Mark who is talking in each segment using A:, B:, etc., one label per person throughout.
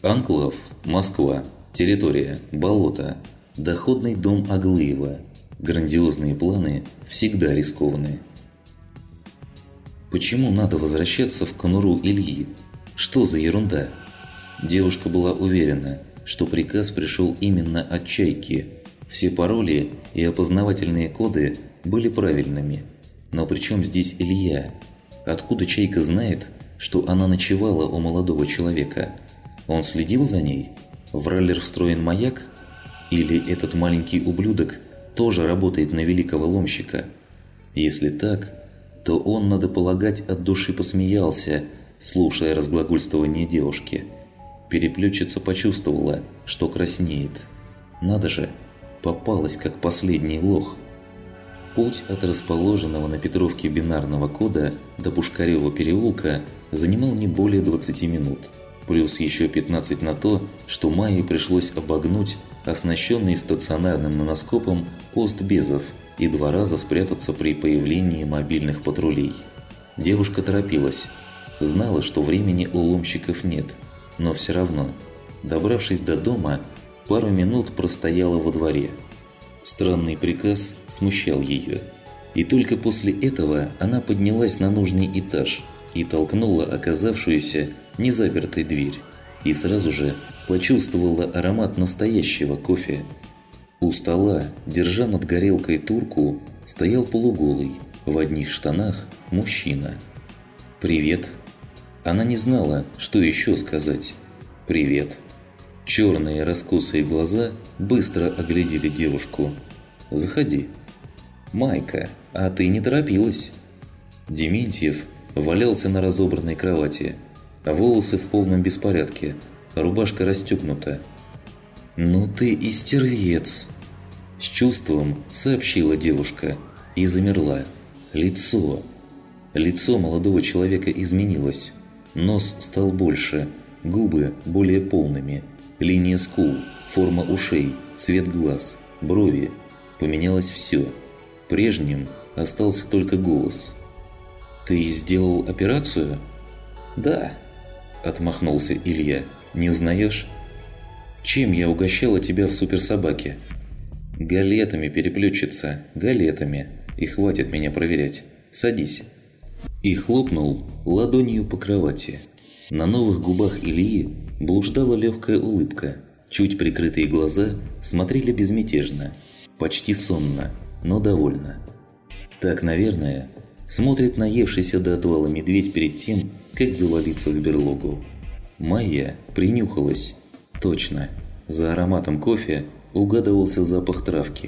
A: Анклав, Москва, территория, болото, доходный дом Аглыева. Грандиозные планы всегда рискованны. Почему надо возвращаться в конуру Ильи? Что за ерунда? Девушка была уверена, что приказ пришел именно от Чайки. Все пароли и опознавательные коды были правильными. Но при чем здесь Илья? Откуда Чайка знает, что она ночевала у молодого человека? Он следил за ней? В раллер встроен маяк? Или этот маленький ублюдок тоже работает на великого ломщика? Если так, то он, надо полагать, от души посмеялся, слушая разглагольствование девушки. Переплетчица почувствовала, что краснеет. Надо же, попалась как последний лох. Путь от расположенного на Петровке бинарного кода до Пушкарева переулка занимал не более 20 минут. Плюс еще 15 на то, что Майе пришлось обогнуть оснащенный стационарным наноскопом пост Безов и 2 раза спрятаться при появлении мобильных патрулей. Девушка торопилась. Знала, что времени у ломщиков нет, но все равно, добравшись до дома, пару минут простояла во дворе. Странный приказ смущал ее. И только после этого она поднялась на нужный этаж и толкнула оказавшуюся незапертой дверь. И сразу же почувствовала аромат настоящего кофе. У стола, держа над горелкой турку, стоял полуголый, в одних штанах, мужчина. «Привет». Она не знала, что еще сказать. «Привет». Черные раскосые глаза быстро оглядели девушку. «Заходи». «Майка, а ты не торопилась?» Дементьев валялся на разобранной кровати, а волосы в полном беспорядке, рубашка расстегнута. «Ну ты и стервец!» С чувством сообщила девушка и замерла. Лицо молодого человека изменилось. Нос стал больше, губы более полными, линия скул, форма ушей, цвет глаз, брови. Поменялось все. Прежним остался только голос. «Ты сделал операцию?» «Да», – отмахнулся Илья. «Не узнаешь?» «Чем я угощала тебя в суперсобаке?» «Галетами, переплетчица, галетами. И хватит меня проверять. Садись». И хлопнул ладонью по кровати. На новых губах Ильи блуждала легкая улыбка. Чуть прикрытые глаза смотрели безмятежно, почти сонно, но довольно. Так, наверное, смотрит наевшийся до отвала медведь перед тем, как завалиться в берлогу. Майя принюхалась. Точно, за ароматом кофе угадывался запах травки.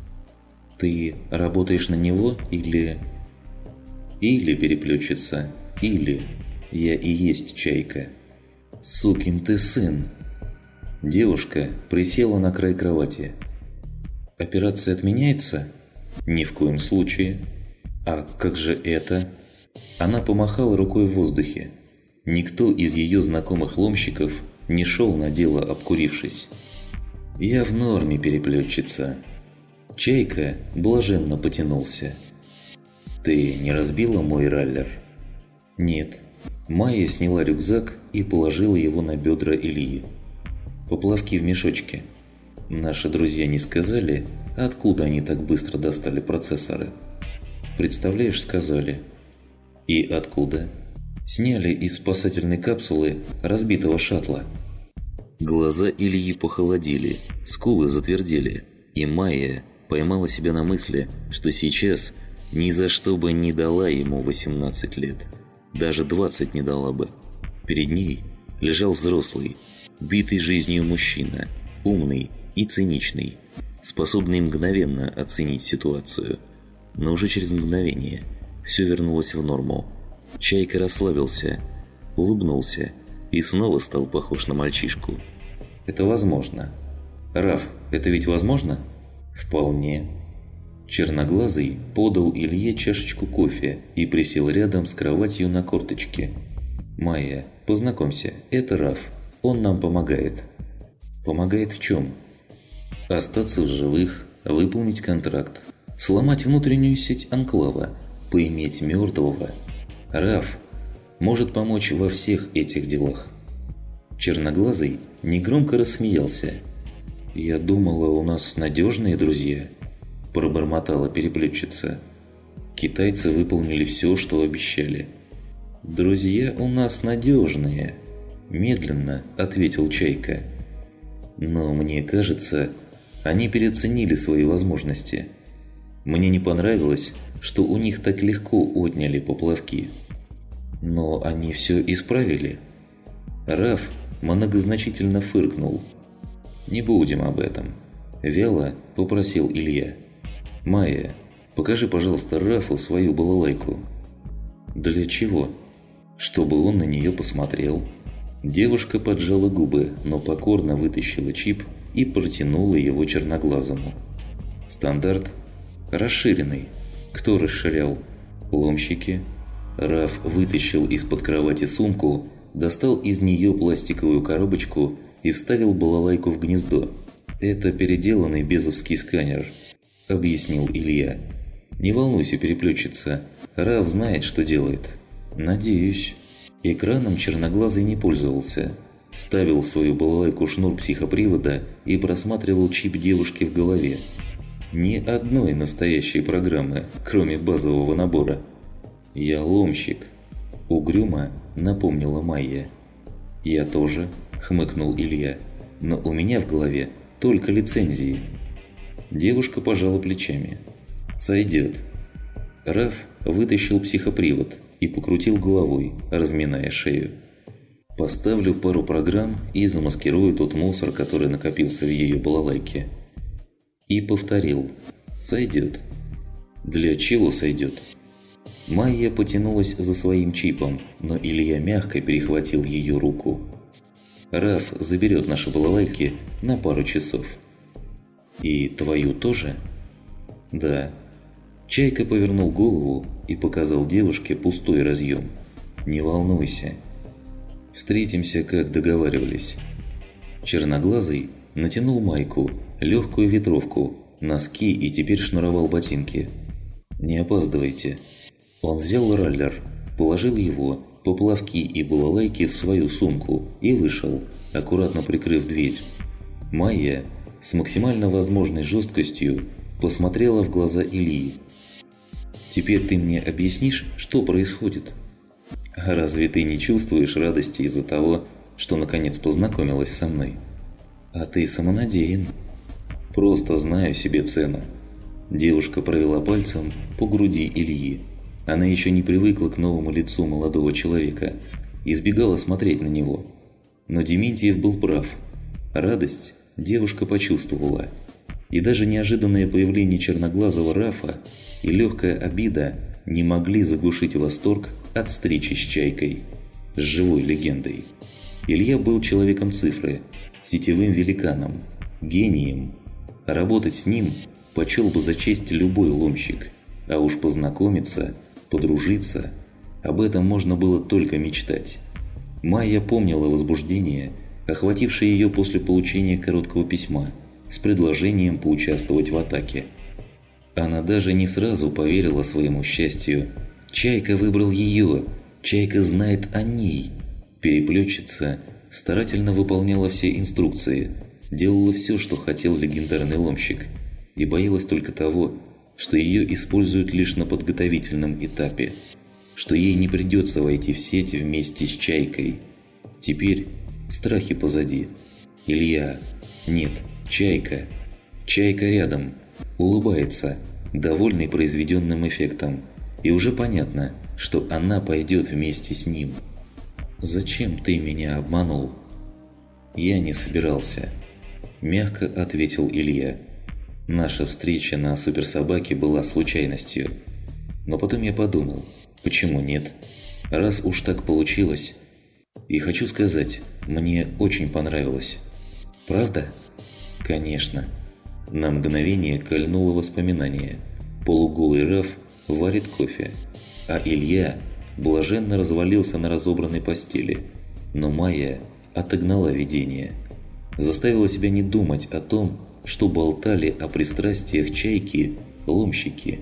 A: «Ты работаешь на него или...» «Или, переплетчица, или... Я и есть Чайка». «Сукин ты сын!» Девушка присела на край кровати. «Операция отменяется?» «Ни в коем случае». «А как же это?» Она помахала рукой в воздухе. Никто из ее знакомых ломщиков не шел на дело, обкурившись. «Я в норме, переплетчица». Чайка блаженно потянулся. «Ты не разбила мой раллер?» «Нет». Майя сняла рюкзак и положила его на бедра Ильи. «Поплавки в мешочке». Наши друзья не сказали, откуда они так быстро достали процессоры. «Представляешь, сказали». «И откуда?» «Сняли из спасательной капсулы разбитого шаттла». Глаза Ильи похолодели, скулы затвердели, и Майя поймала себя на мысли, что сейчас ни за что бы не дала ему 18 лет. Даже 20 не дала бы. Перед ней лежал взрослый, битый жизнью мужчина, умный и циничный, способный мгновенно оценить ситуацию. Но уже через мгновение все вернулось в норму. Чайка расслабился, улыбнулся и снова стал похож на мальчишку. «Это возможно». «Раф, это ведь возможно?» «Вполне». Черноглазый подал Илье чашечку кофе и присел рядом с кроватью на корточке. «Майя, познакомься, это Раф. Он нам помогает». «Помогает в чем?» «Остаться в живых, выполнить контракт, сломать внутреннюю сеть анклава, поиметь мертвого. Раф может помочь во всех этих делах». Черноглазый негромко рассмеялся. «Я думала, у нас надежные друзья», – пробормотала переплетчица. «Китайцы выполнили все, что обещали». «Друзья у нас надежные», – медленно ответил Чайка. «Но мне кажется, они переоценили свои возможности. Мне не понравилось, что у них так легко отняли поплавки. Но они все исправили». Раф многозначительно фыркнул. «Не будем об этом», – вяло попросил Илья. «Майя, покажи, пожалуйста, Рафу свою балалайку». «Для чего?» «Чтобы он на нее посмотрел». Девушка поджала губы, но покорно вытащила чип и протянула его черноглазому. «Стандарт? Расширенный. Кто расширял? Ломщики?» Раф вытащил из-под кровати сумку, достал из нее пластиковую коробочку и вставил балалайку в гнездо. «Это переделанный безовский сканер», – объяснил Илья. «Не волнуйся, переплетчица, Раф знает, что делает». «Надеюсь». Экраном черноглазый не пользовался. Вставил в свою балалайку шнур психопривода и просматривал чип девушки в голове. Ни одной настоящей программы, кроме базового набора. «Я ломщик», – угрюмо напомнила Майя. «Я тоже», – хмыкнул Илья, – «но у меня в голове только лицензии». Девушка пожала плечами. «Сойдет». Раф вытащил психопривод и покрутил головой, разминая шею. «Поставлю пару программ и замаскирую тот мусор, который накопился в ее балалайке». И повторил: «Сойдет». «Для чего сойдет?» Майя потянулась за своим чипом, но Илья мягко перехватил ее руку. «Раф заберет наши балалайки на пару часов». «И твою тоже?» «Да». Чайка повернул голову и показал девушке пустой разъем. «Не волнуйся. Встретимся, как договаривались». Черноглазый натянул майку, легкую ветровку, носки и теперь шнуровал ботинки. «Не опаздывайте». Он взял раллер, положил его, поплавки и балалайки в свою сумку и вышел, аккуратно прикрыв дверь. Майя с максимально возможной жесткостью посмотрела в глаза Ильи. «Теперь ты мне объяснишь, что происходит?» «А разве ты не чувствуешь радости из-за того, что наконец познакомилась со мной?» «А ты самонадеян». «Просто знаю себе цену». Девушка провела пальцем по груди Ильи. Она еще не привыкла к новому лицу молодого человека, избегала смотреть на него. Но Дементьев был прав. Радость девушка почувствовала. И даже неожиданное появление черноглазого Рафа и легкая обида не могли заглушить восторг от встречи с Чайкой, с живой легендой. Илья был человеком цифры, сетевым великаном, гением. Работать с ним почел бы за честь любой ломщик, а уж познакомиться, подружиться – об этом можно было только мечтать. Майя помнила возбуждение, охватившее ее после получения короткого письма с предложением поучаствовать в атаке. Она даже не сразу поверила своему счастью. Чайка выбрал ее, Чайка знает о ней. Переплетчица старательно выполняла все инструкции, делала все, что хотел легендарный ломщик, и боялась только того, что ее используют лишь на подготовительном этапе, что ей не придется войти в сеть вместе с Чайкой. Теперь страхи позади. Илья, нет, Чайка. Чайка рядом, улыбается, довольный произведенным эффектом, и уже понятно, что она пойдет вместе с ним. «Зачем ты меня обманул?» «Я не собирался», – мягко ответил Илья. «Наша встреча на суперсобаке была случайностью. Но потом я подумал, почему нет? Раз уж так получилось. И хочу сказать, мне очень понравилось». «Правда?» «Конечно». На мгновение кольнуло воспоминание. Полуголый Раф варит кофе, а Илья блаженно развалился на разобранной постели. Но Майя отогнала видение. Заставила себя не думать о том, что болтали о пристрастиях Чайки ломщики.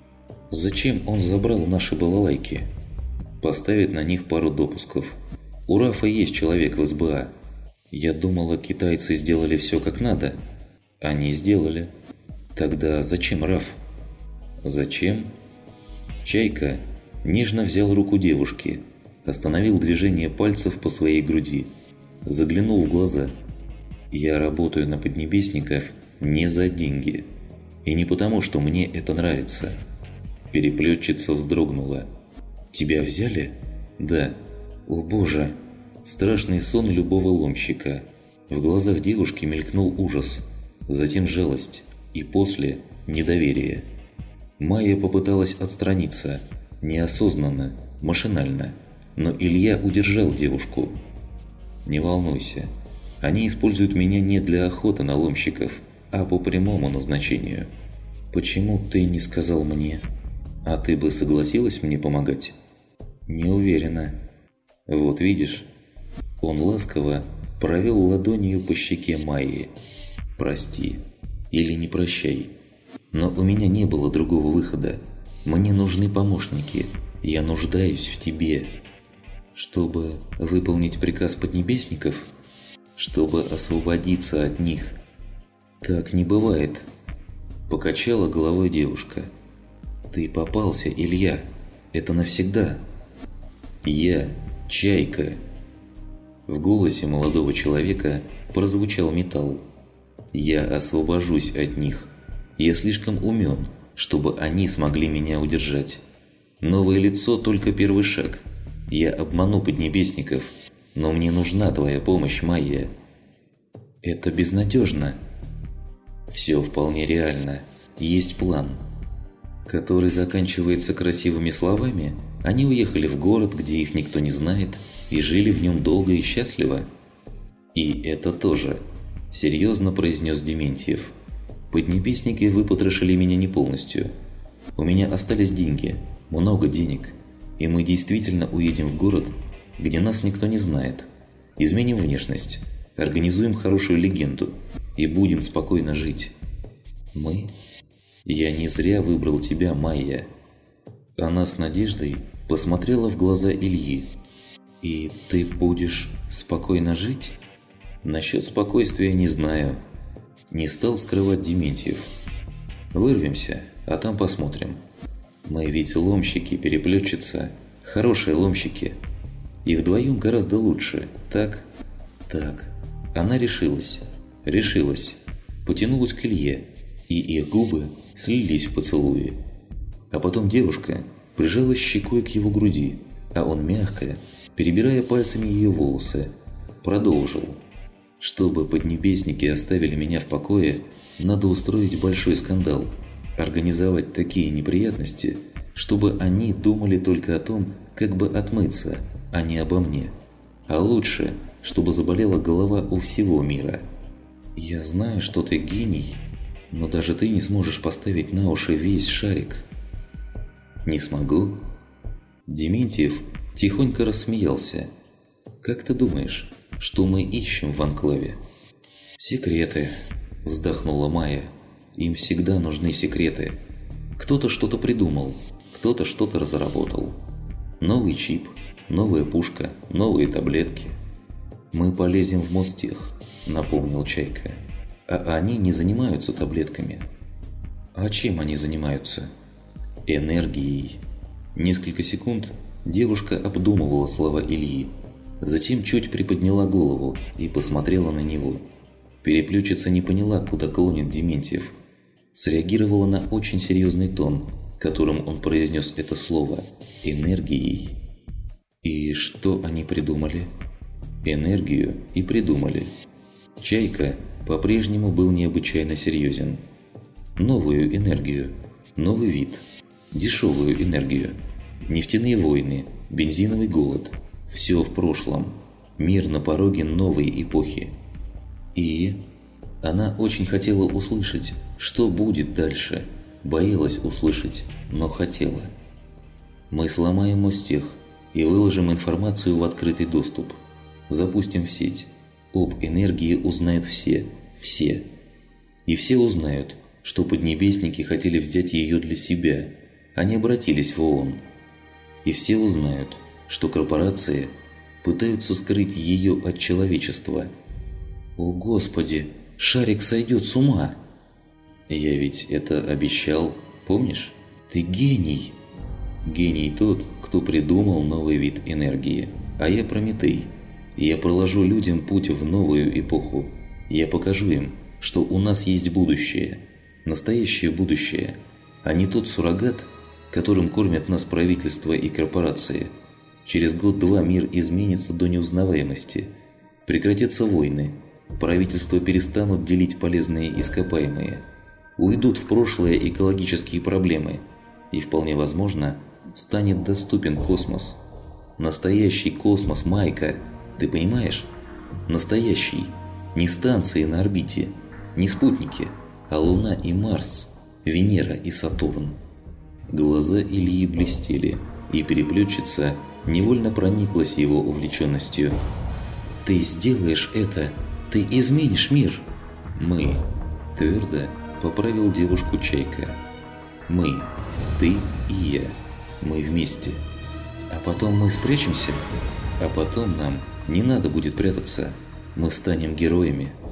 A: Зачем он забрал наши балалайки? Поставит на них пару допусков. У Рафа есть человек в СБА. Я думала, китайцы сделали все как надо. Они сделали. Тогда зачем Раф? Зачем? Чайка нежно взял руку девушки, остановил движение пальцев по своей груди, заглянул в глаза. Я работаю на Поднебесников не за деньги. И не потому, что мне это нравится. Переплетчица вздрогнула. «Тебя взяли?» «Да». «О боже!» Страшный сон любого ломщика. В глазах девушки мелькнул ужас, затем жалость и после недоверие. Майя попыталась отстраниться, неосознанно, машинально, но Илья удержал девушку. «Не волнуйся, они используют меня не для охоты на ломщиков, а по прямому назначению. Почему ты не сказал мне? А ты бы согласилась мне помогать?» «Не уверена». «Вот видишь». Он ласково провел ладонью по щеке Майи. «Прости. Или не прощай. Но у меня не было другого выхода. Мне нужны помощники. Я нуждаюсь в тебе». «Чтобы выполнить приказ Поднебесников?» «Чтобы освободиться от них». «Так не бывает», – покачала головой девушка. «Ты попался, Илья. Это навсегда». «Я – Чайка». В голосе молодого человека прозвучал металл. «Я освобожусь от них. Я слишком умен, чтобы они смогли меня удержать. Новое лицо – только первый шаг. Я обману Поднебесников, но мне нужна твоя помощь, Майя». «Это безнадежно». «Все вполне реально. Есть план, который заканчивается красивыми словами. Они уехали в город, где их никто не знает, и жили в нем долго и счастливо». «И это тоже», – серьезно произнес Дементьев. «Поднебесники выпотрошили меня не полностью. У меня остались деньги, много денег, и мы действительно уедем в город, где нас никто не знает. Изменим внешность, организуем хорошую легенду и будем спокойно жить». «Мы? Я не зря выбрал тебя, Майя». Она с надеждой посмотрела в глаза Ильи. «И ты будешь спокойно жить?» «Насчет спокойствия не знаю». Не стал скрывать Дементьев. «Вырвемся, а там посмотрим. Мы ведь ломщики, переплетчица, хорошие ломщики. И вдвоем гораздо лучше, так?» «Так». Она решилась. Потянулась к Илье, и их губы слились в поцелуи. А потом девушка прижалась щекой к его груди, а он мягко, перебирая пальцами ее волосы, продолжил. «Чтобы Поднебесники оставили меня в покое, надо устроить большой скандал, организовать такие неприятности, чтобы они думали только о том, как бы отмыться, а не обо мне. А лучше, чтобы заболела голова у всего мира. Я знаю, что ты гений, но даже ты не сможешь поставить на уши весь шарик». «Не смогу?» Дементьев тихонько рассмеялся. «Как ты думаешь, что мы ищем в анклаве?» «Секреты», – вздохнула Майя. «Им всегда нужны секреты. Кто-то что-то придумал, кто-то что-то разработал. Новый чип, новая пушка, новые таблетки. Мы полезем в Мостех», – напомнил Чайка. «А они не занимаются таблетками». «А чем они занимаются?» «Энергией». Несколько секунд девушка обдумывала слова Ильи, затем чуть приподняла голову и посмотрела на него. Переплетчица не поняла, куда клонит Дементьев. Среагировала на очень серьезный тон, которым он произнес это слово «энергией». И что они придумали? Энергию и придумали. Чайка по-прежнему был необычайно серьезен. Новую энергию, новый вид, дешевую энергию. Нефтяные войны, бензиновый голод – все в прошлом. Мир на пороге новой эпохи. И она очень хотела услышать, что будет дальше. Боялась услышать, но хотела. «Мы сломаем Мостех и выложим информацию в открытый доступ. Запустим в сеть. Об энергии узнают все. И все узнают, что Поднебесники хотели взять ее для себя. Они обратились в ООН. И все узнают, что корпорации пытаются скрыть ее от человечества. О Господи, Шарик сойдет с ума. Я ведь это обещал, помнишь? Ты гений. Гений тот, кто придумал новый вид энергии, а я Прометей. Я проложу людям путь в новую эпоху. Я покажу им, что у нас есть будущее, настоящее будущее, а не тот суррогат, которым кормят нас правительства и корпорации. Через год-два мир изменится до неузнаваемости. Прекратятся войны, правительства перестанут делить полезные ископаемые, уйдут в прошлое экологические проблемы, и вполне возможно станет доступен космос. Настоящий космос, Майка, ты понимаешь? Настоящий. Не станции на орбите, не спутники, а Луна и Марс, Венера и Сатурн. Глаза Ильи блестели, и переплетчица невольно прониклась его увлеченностью. «Ты сделаешь это! Ты изменишь мир!» «Мы!» – твердо поправил девушку Чайка. «Мы, ты и я. Мы вместе. А потом мы спрячемся, а потом нам не надо будет прятаться. Мы станем героями».